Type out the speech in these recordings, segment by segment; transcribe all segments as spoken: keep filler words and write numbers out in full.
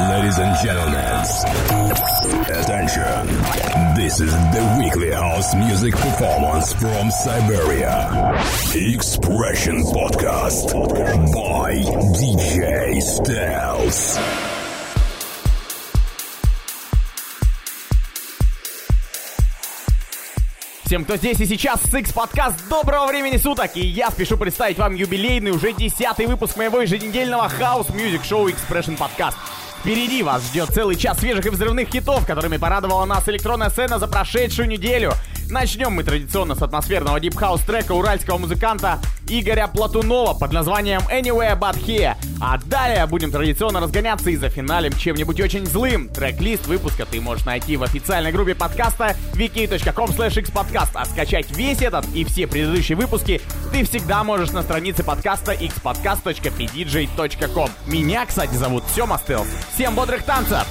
Ladies and gentlemen, attention. This is the weekly house music performance from Siberia. Expression Podcast by ди джей Styles. Всем, кто здесь и сейчас, Six Podcast, доброго времени суток! И я спешу представить вам юбилейный, уже десятый выпуск моего еженедельного хаус-мьюзик-шоу Expression Podcast. Впереди вас ждет целый час свежих и взрывных хитов, которыми порадовала нас электронная сцена за прошедшую неделю. Начнем мы традиционно с атмосферного дип-хаус трека уральского музыканта Игоря Платунова под названием Anywhere But Here. А далее будем традиционно разгоняться и зафиналим чем-нибудь очень злым. Трек-лист выпуска ты можешь найти в официальной группе подкаста вики точка ком слэш икс подкаст. А скачать весь этот и все предыдущие выпуски ты всегда можешь на странице подкаста икс подкаст точка пи ди джей точка ком. Меня, кстати, зовут Сема Стелс. Всем бодрых танцев!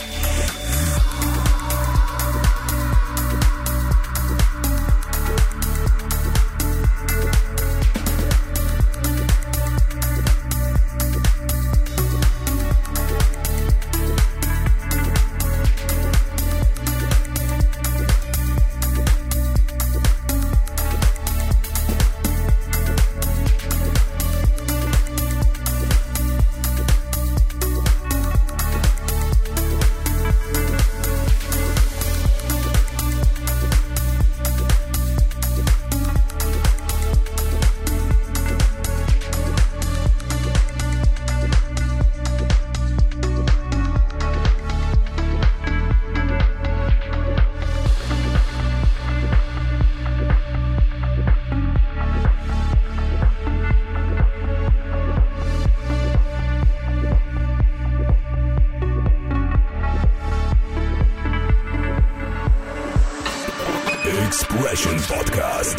Expression Podcast.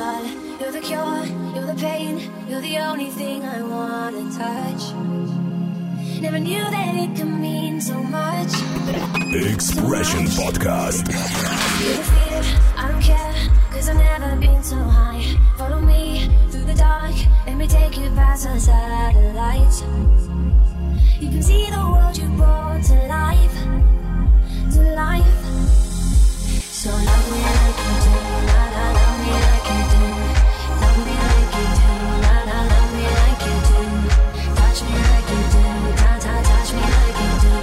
blood. You're the cure, you're the pain, you're the only thing I wanna touch. Never knew that it could mean so much. Expression so much. Podcast. You're the fear, I don't care, cause I've never been so high. Follow me through the dark, let me take you past the satellites. You can see the world you brought to life, to life. So love me like you do, la la, love me like you do. Love me like you do, la la, love me like you do. Touch me like you do, ta ta, touch me like you do.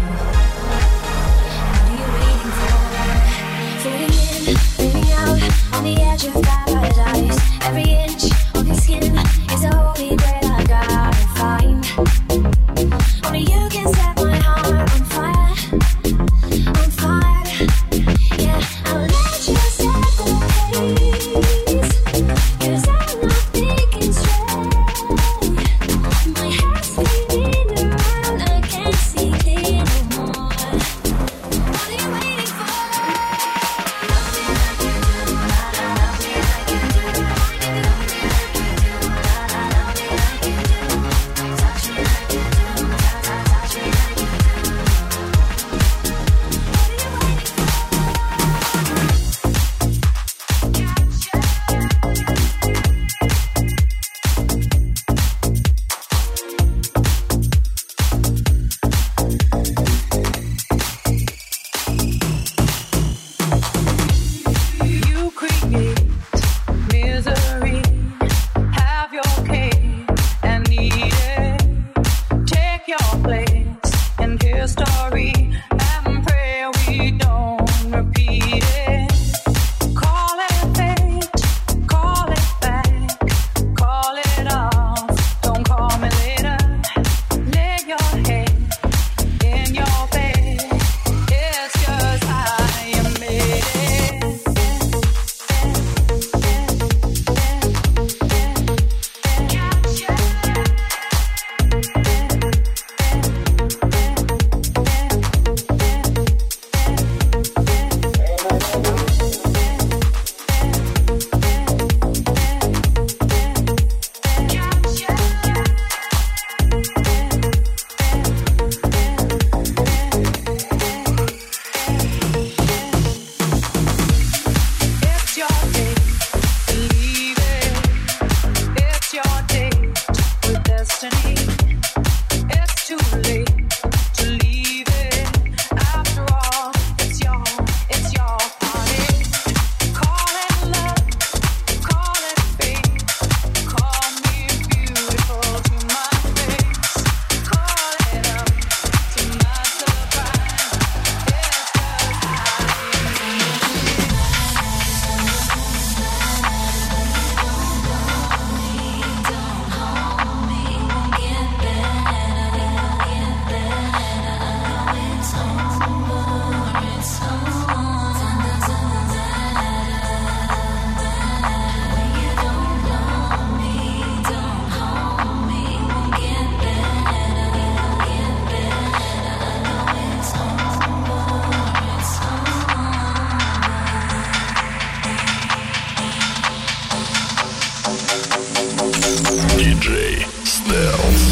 What are you waiting for? Fading in, fading out, on the edge of paradise. Every inch of your skin is a holy grail I gotta find. Only you can set my heart on fire, on fire. Yeah, I'll let you set the pace, cause I'm not thinking straight. My head's spinning around, I can't see clear no more. What are you waiting for? Love me like you do, la la, love me like you do. Love me like you do, la la, love me like you do. Touch me like you do, ta ta, touch me like you do. What are you waiting for? You create misery, have your cake and eat it. Take your place in history and pray we don't repeat it. Call it fate, call it back, call it off. Don't call me later. Lay your head in your bed. It's just how you made it. It's your day, believe it. It's your date with destiny. It's too late to leave it. After all, it's your, it's your party. Call it love, call it fate. Call me beautiful to my face. Call it up to my surprise. It's just how ди джей Stealth.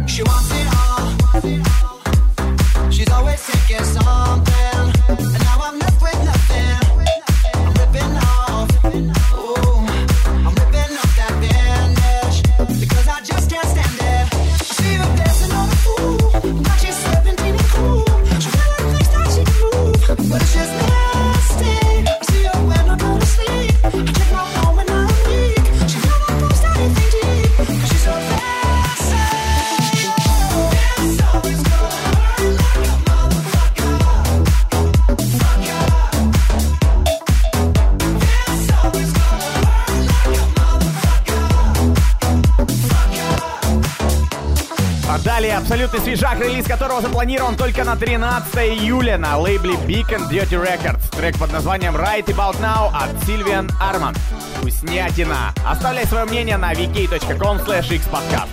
She wants it all. She's always taking something, and now I'm left with nothing. I'm ripping off, ooh, I'm ripping off that bandage because I just can't stand it. I see her dancing on the fool, now she's seventeen and cool. She really thinks that she can move, but it's just nasty. I see her when I go to sleep. I check my phone when I'm weak. She never posts anything deep, 'cause she's so fancy. It's always gonna hurt like a motherfucker. Fuck her. It's always gonna hurt like a motherfucker. Fuck her. А далее абсолютный свежак, релиз которого запланирован только на тринадцатое июля на лейбле Beacon Dirty Records. Трек под названием Right About Now от Sylvian Arman. Вкуснятина! Оставляй свое мнение на vk.com slash xpodcast.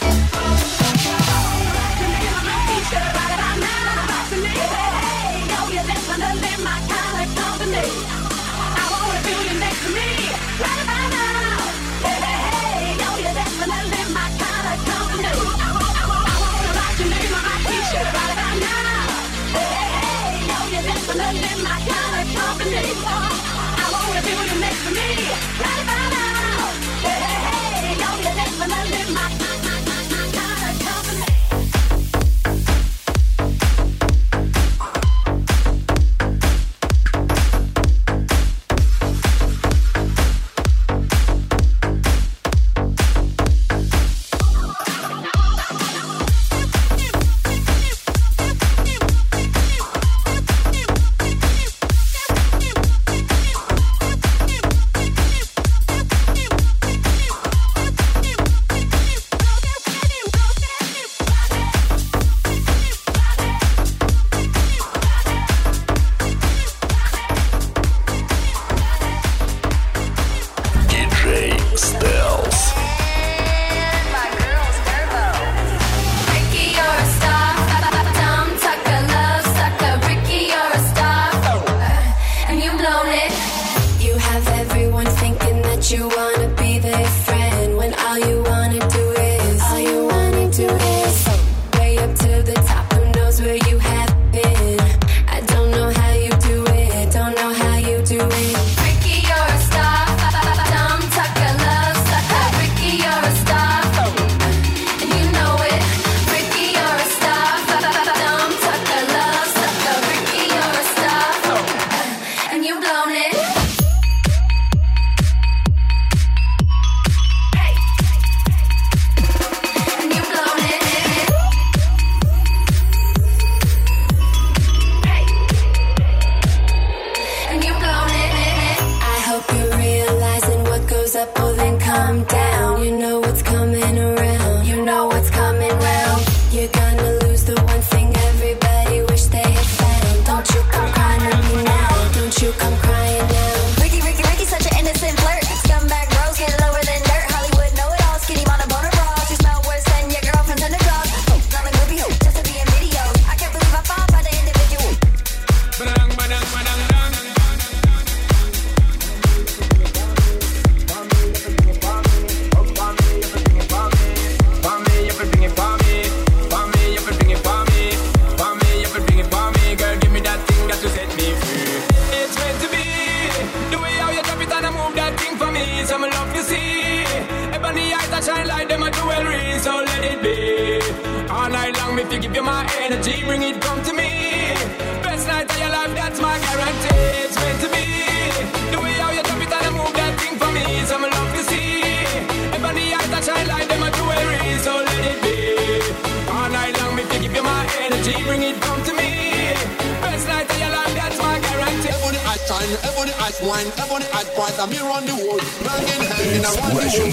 Expression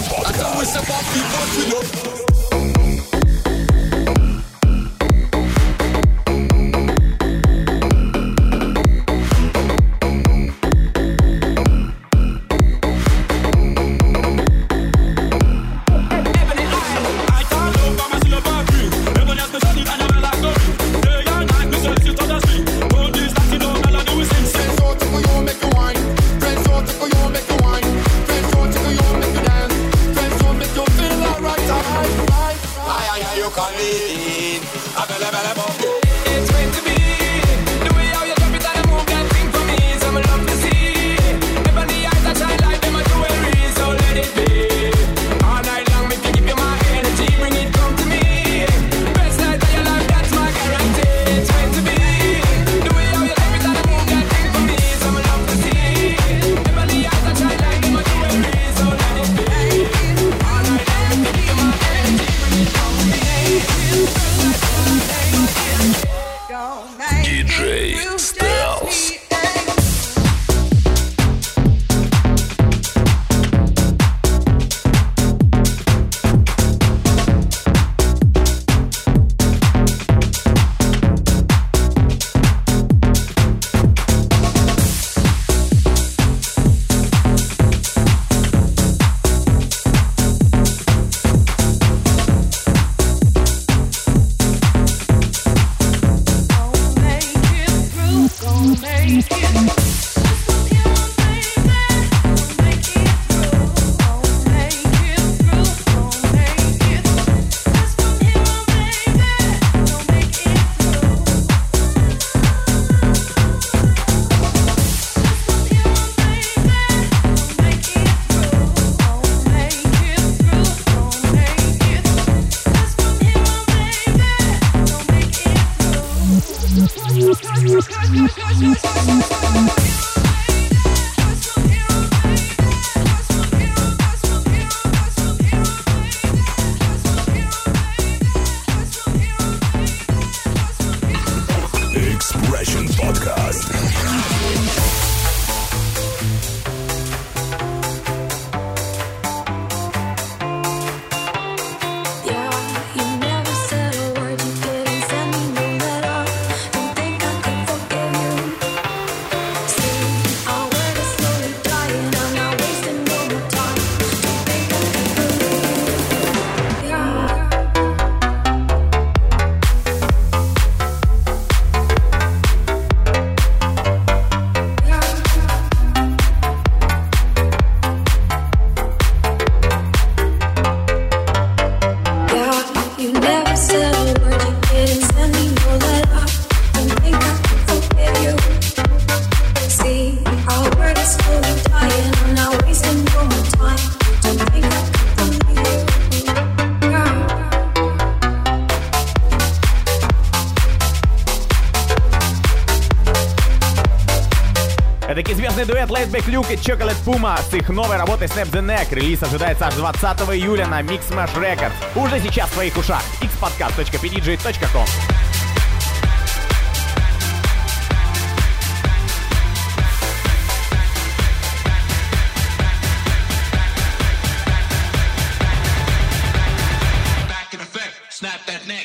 Podcast. Aye, aye, aye, you can lean. A belle, belle, belle. It's meant to be. The way how you drop it and you move that thing for me, some love to see. Never the eyes that shine like them a jewelry, so let it be. All night long, me to give you my energy, bring it come to me. Best night of your life, that's my guarantee. It's meant to be. The way how you drop it and you move that thing for me, some love to see. Never the eyes that shine like them a jewelry, so let it be. All night long, me to give you my energy, bring it come to me. ди джей Stels. Expression Podcast. Yeah, you never said a word, you didn't send me no letter. Don't think I could forgive you. See, our word is slowly dying, I'm not wasting no more time. Don't think I could believe. Yeah. Yeah, you never said a word, you didn't send me no letter. Don't think I could forgive you. See, our word is slowly dying, I'm not wasting no more time. Don't think I could believe. Yeah. Это известный дуэт Laidback Luke и Chocolate Puma с их новой работой Snap the Neck. Релиз ожидается аж двадцатого июля на Mix Smash Records. Уже сейчас в твоих ушах. икс подкаст точка пи ди джей точка ком. Back in effect, snap that neck.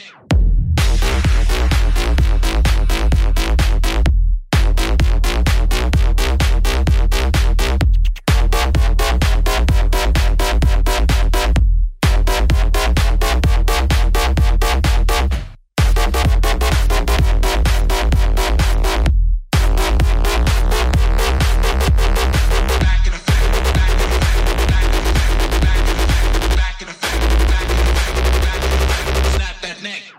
Back in effect, back in effect, back in effect, back in effect, back in effect, snap that neck.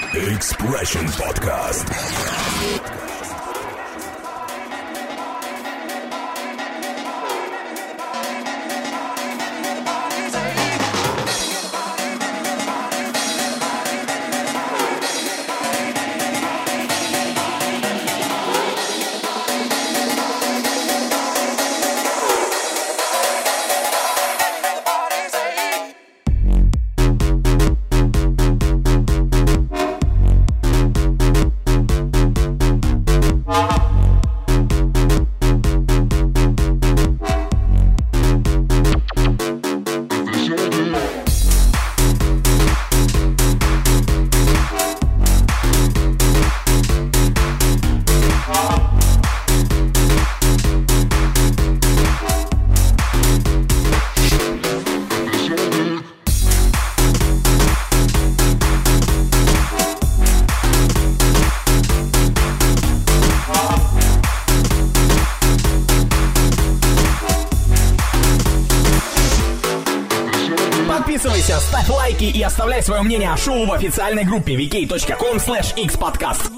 Expression Podcast. Подписывайся, ставь лайки и оставляй свое мнение о шоу в официальной группе ви кей точка ком слэш икс подкаст.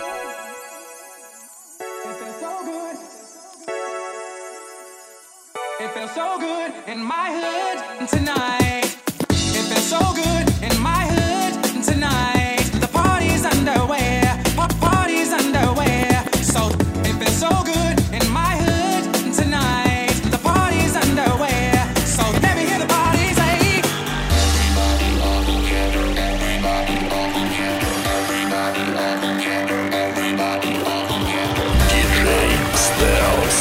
It feels so good in my hood tonight. It feels so good in my hood tonight. The party's underway. Pa- party's underway. So it feels so good in my hood tonight. The party's underway. So let me hear the party say. Everybody all together. Everybody all together. Everybody all together. Everybody all together. ди джей Stels.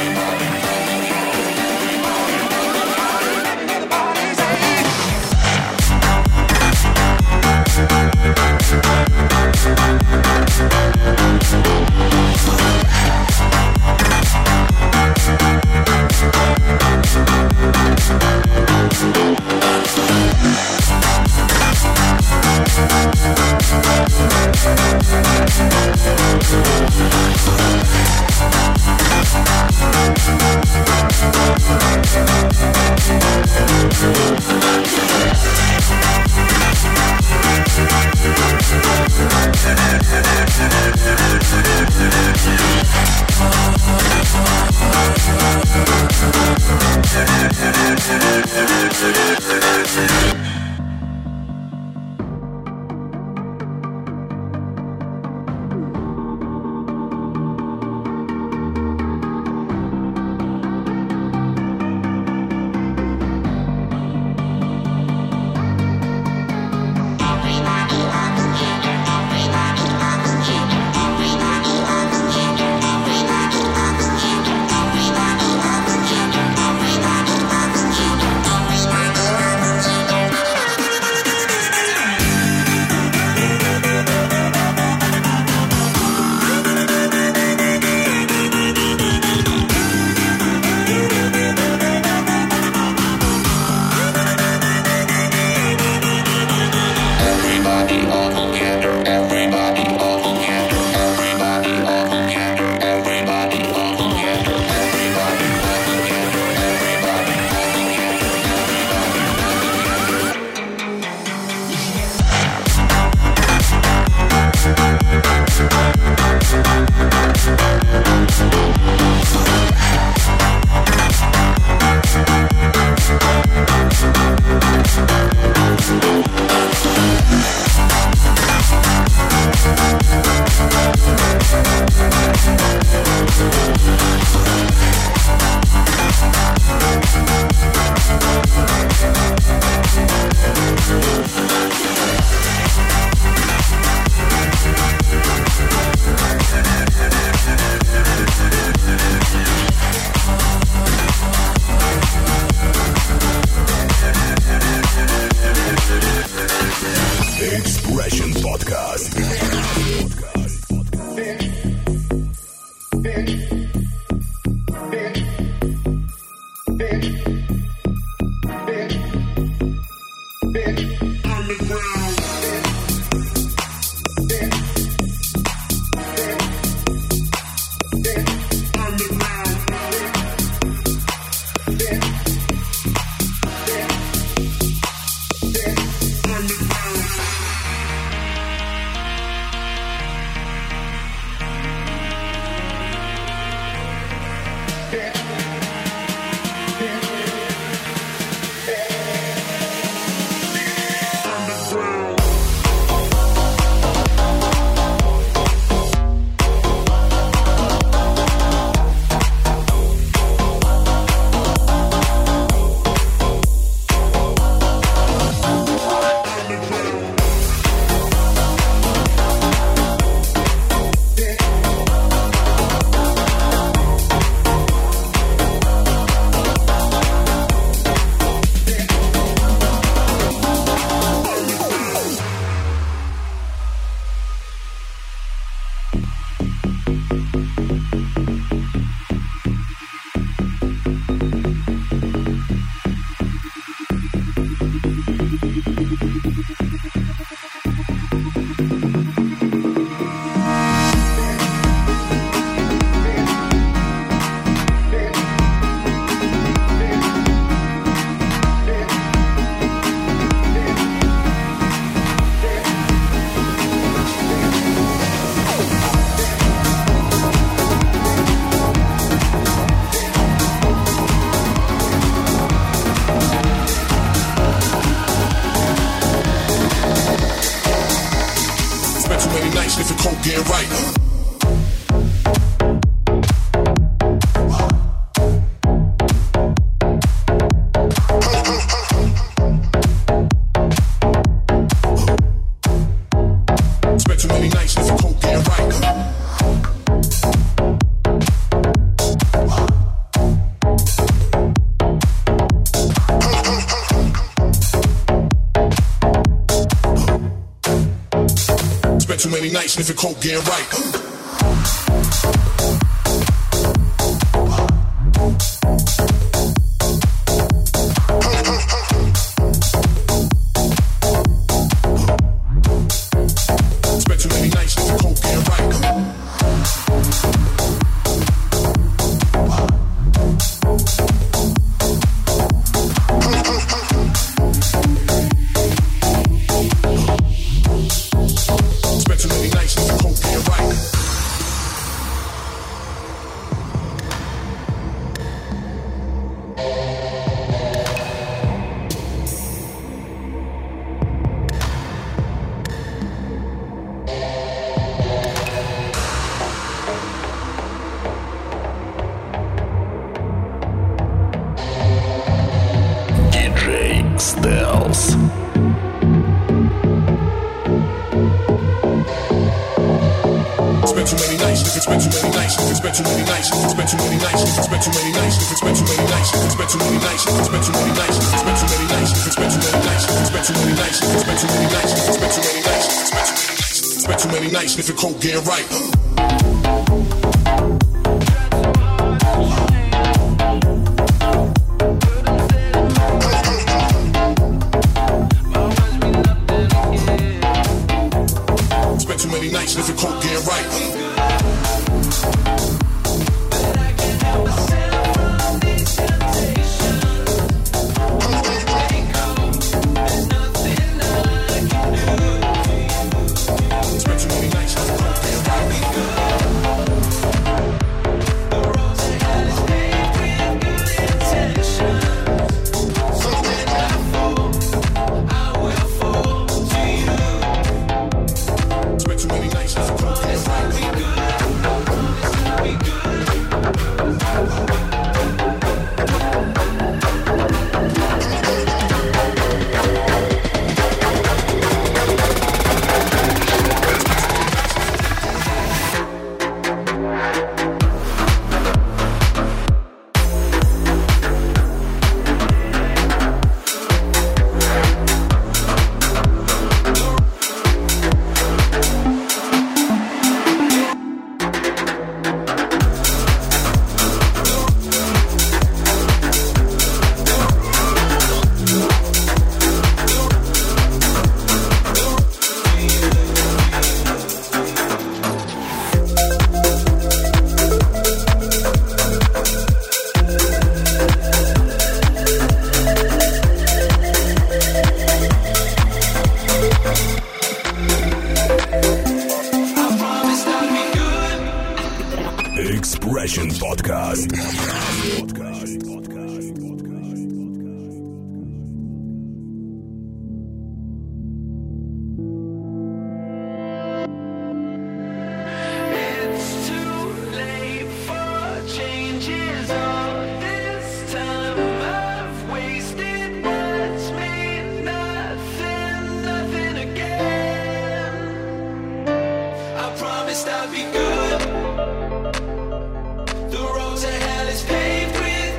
Expression Podcast. Too many nights sniffing coke, getting right. Spent too many nights sniffing coke, getting right. Sniffing coke, getting right. Spent too many nights sniffing coke, getting right. Expression Podcast. The road to hell is paved with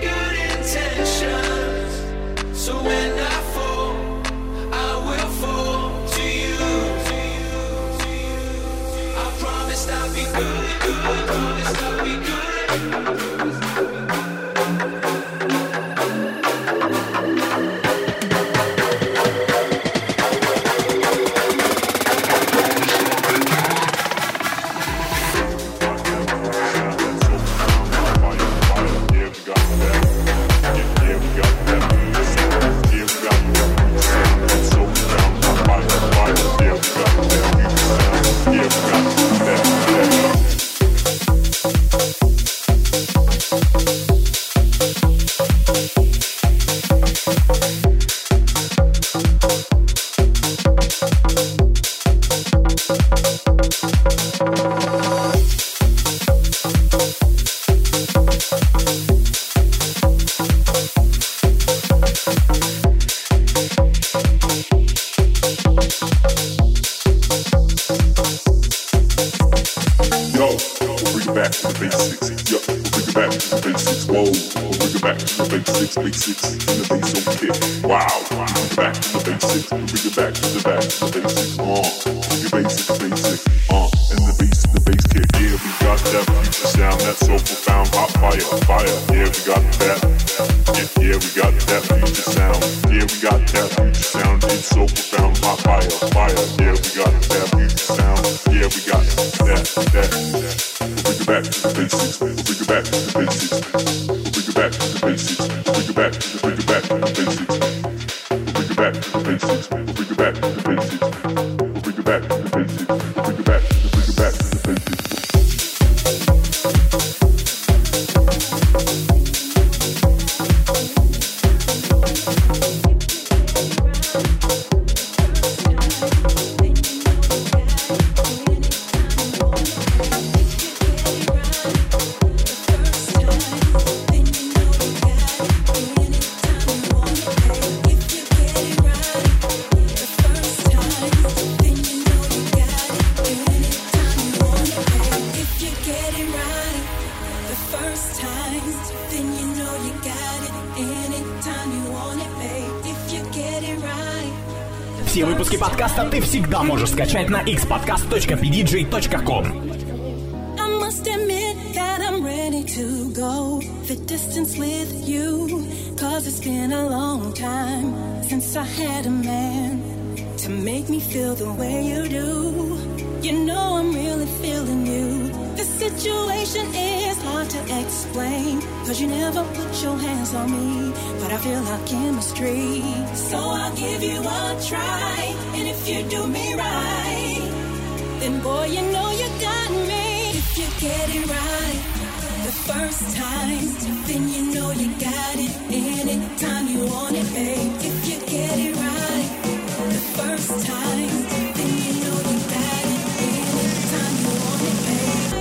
basics. Yup, we'll bring it back to the basics. Whoa, we'll bring it back to the basics. Basics and the bass don't kick. Wow, we'll bring it back to the basics. We'll bring it back to the back to the basics. Uh, your basics, basics. Uh, and the bass, the bass kick. Yeah, we got that future sound that's so profound. Hot fire, fire. Yeah, we got that. Yeah, yeah, we got that future sound. Yeah, we got that future sound. It's so profound. Hot fire, fire. Yeah, we got that future sound. Yeah, we got that, that, that. We'll bring it back to the basics. We'll bring it back to the basics. We'll bring it back to the basics. We'll bring it back to the, bring it back to the basics. We'll bring it back to the basics. We'll bring it back to the basics. We'll bring it back to the basics. We'll bring it back to the, bring it back to the basics. Все выпуски подкаста ты всегда можешь скачать на икс подкаст точка пи ди джей точка ком. I must admit that I'm ready to go the distance with you, cause it's been a long time since I had a man to make me feel the way you do. You know I'm really feeling you. The situation is hard to explain, cause you never put your hands on me, but I feel our chemistry. So I'll give you a try, and if you do me right, then boy, you know you got me. If you get it right the first time, then you know you got it anytime you want it, babe. If you get it right the first time, then you know you got it anytime you want it, babe.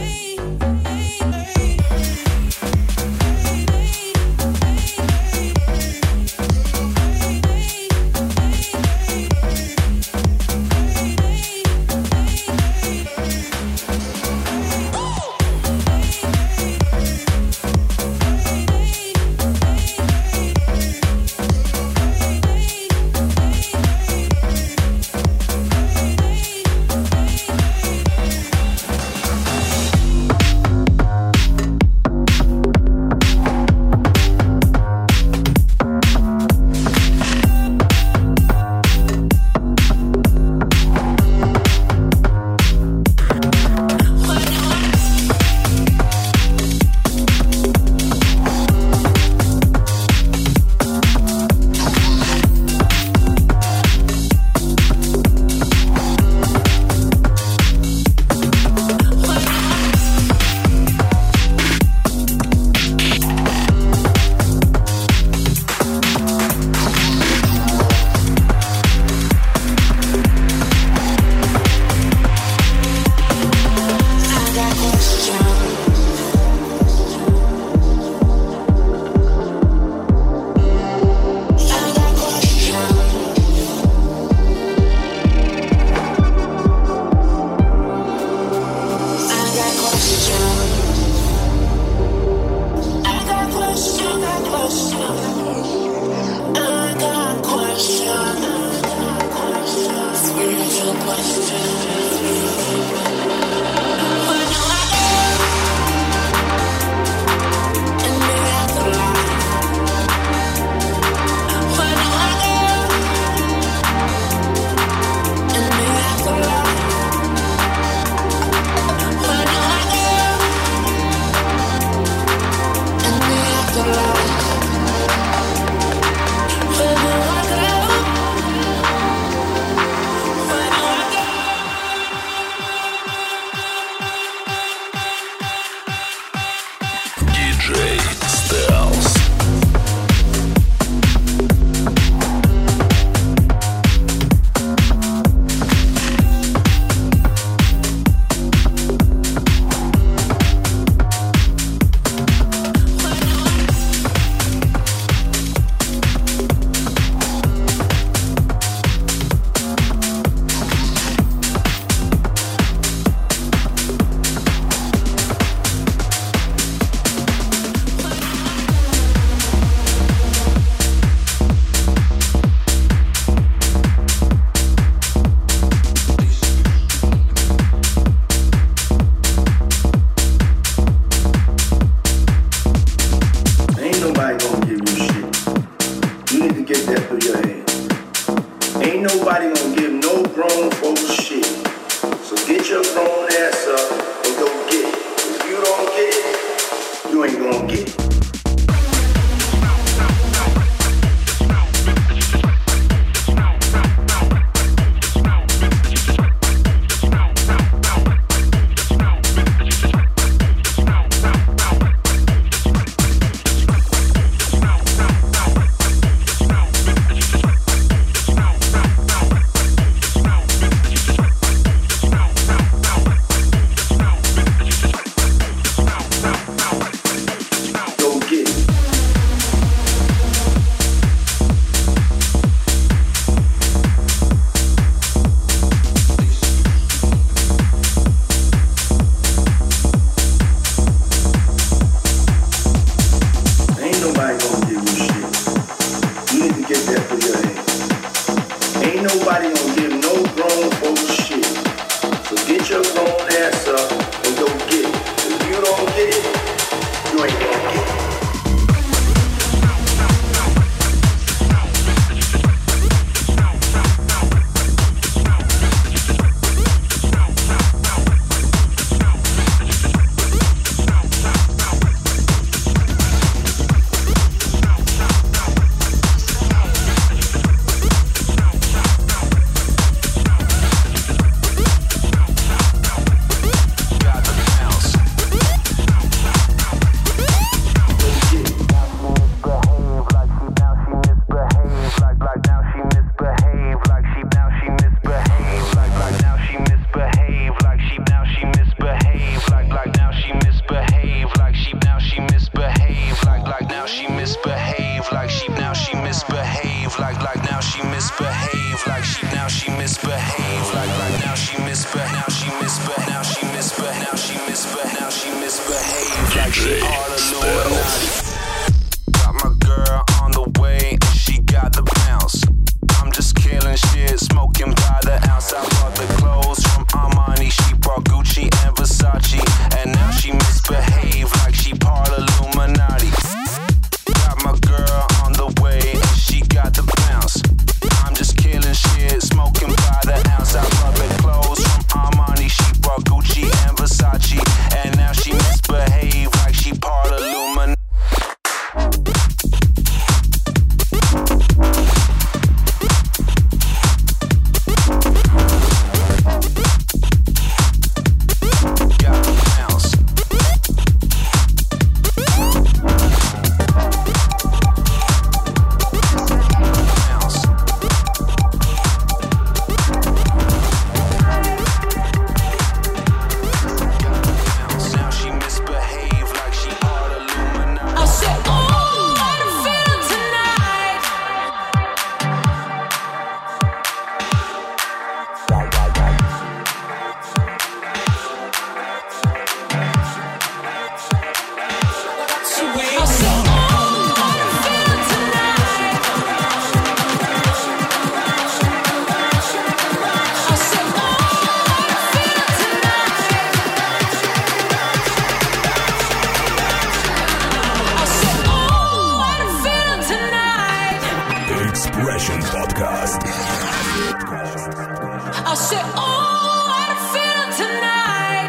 I said, oh, what a feeling tonight.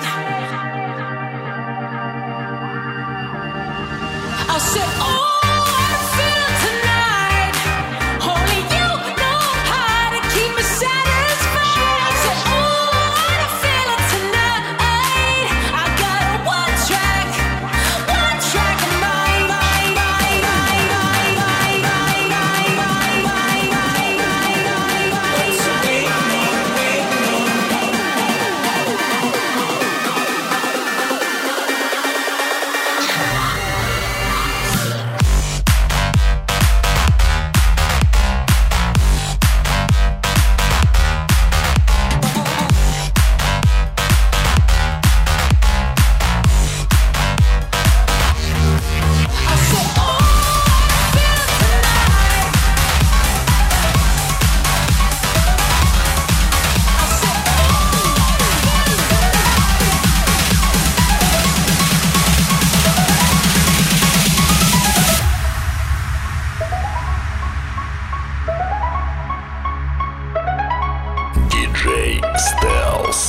I said, oh, what a feeling tonight. Only you know how to keep me satisfied. I said, oh, what a feeling tonight. I got a one track, one track of mine, mine, mine, mine, mine, mine, mine, mine, mine, mine, mine, mine, mine, диджей Стелс.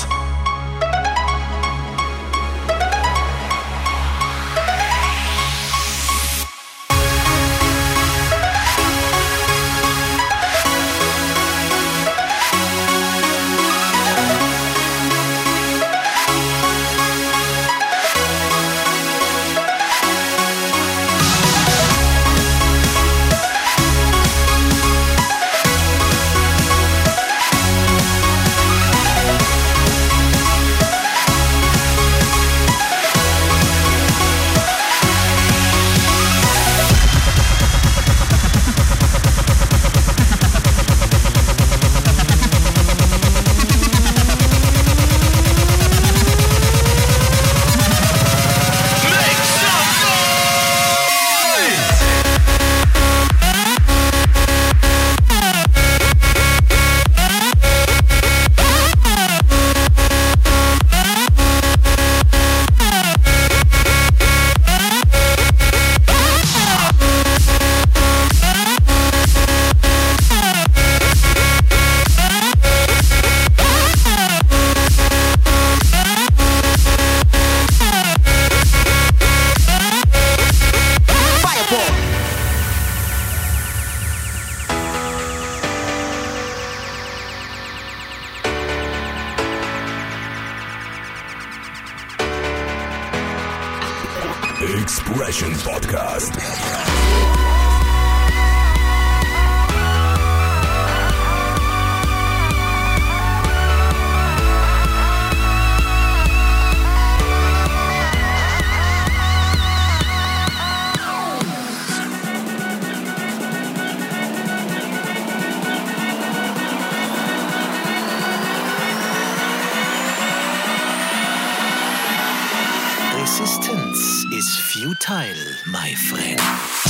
Expression Podcast. Resistance is futile, my friend.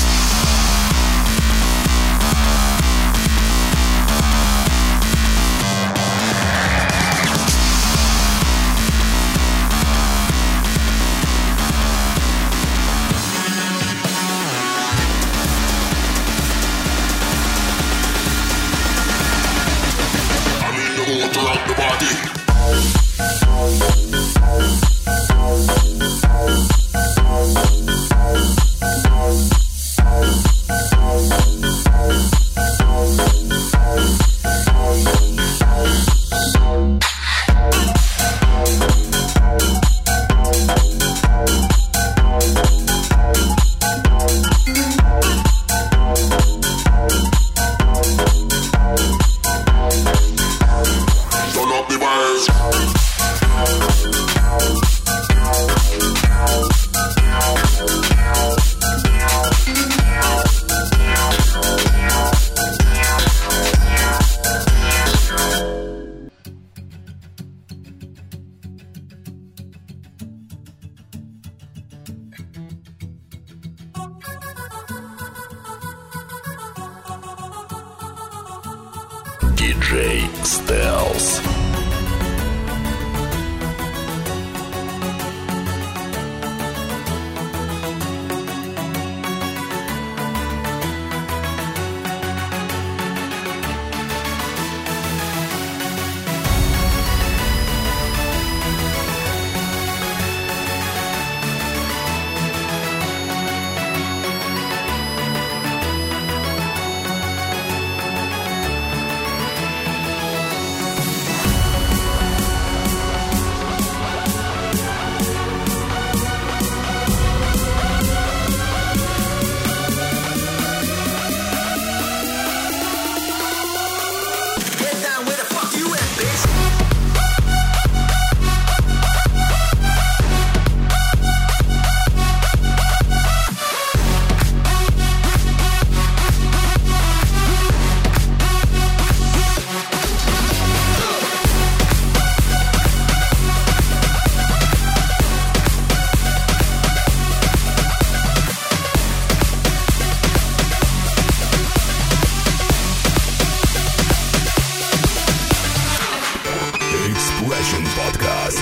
I mean, you want to rock the body. Turn up the bass. диджей Стелс. Expression Podcast.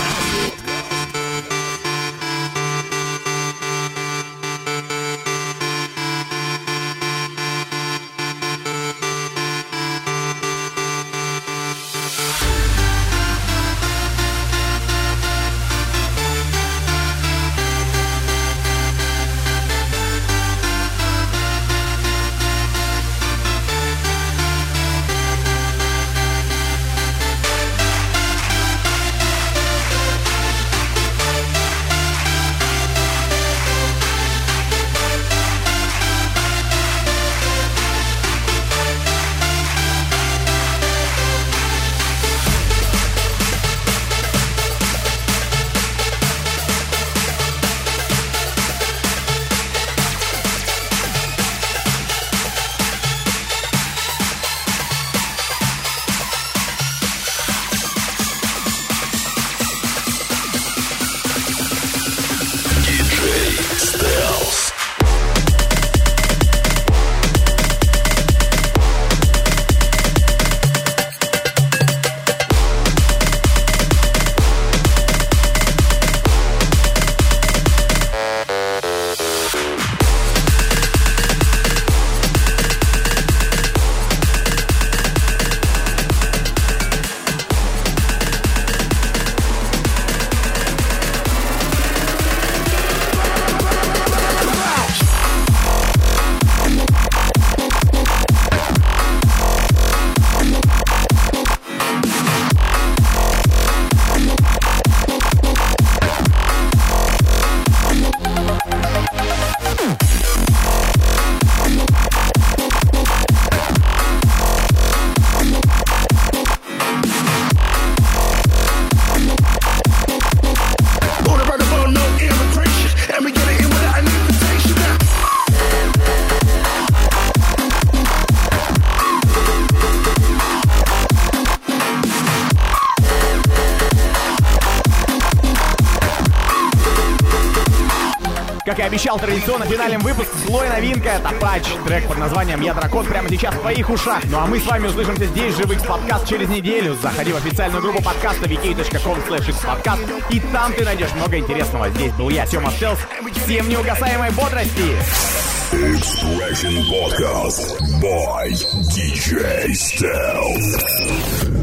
Как и обещал, традиционно финальным выпуск злой новинка — это Патч, трек под названием «Я дракон» прямо сейчас в твоих ушах. Ну а мы с вами услышимся здесь же в X-Podcast через неделю. Заходи в официальную группу подкаста ви кей точка ком слэш икс подкаст, и там ты найдешь много интересного. Здесь был я, Сёма Стелс. Всем неугасаемой бодрости! Expression Podcast by ди джей Stealth.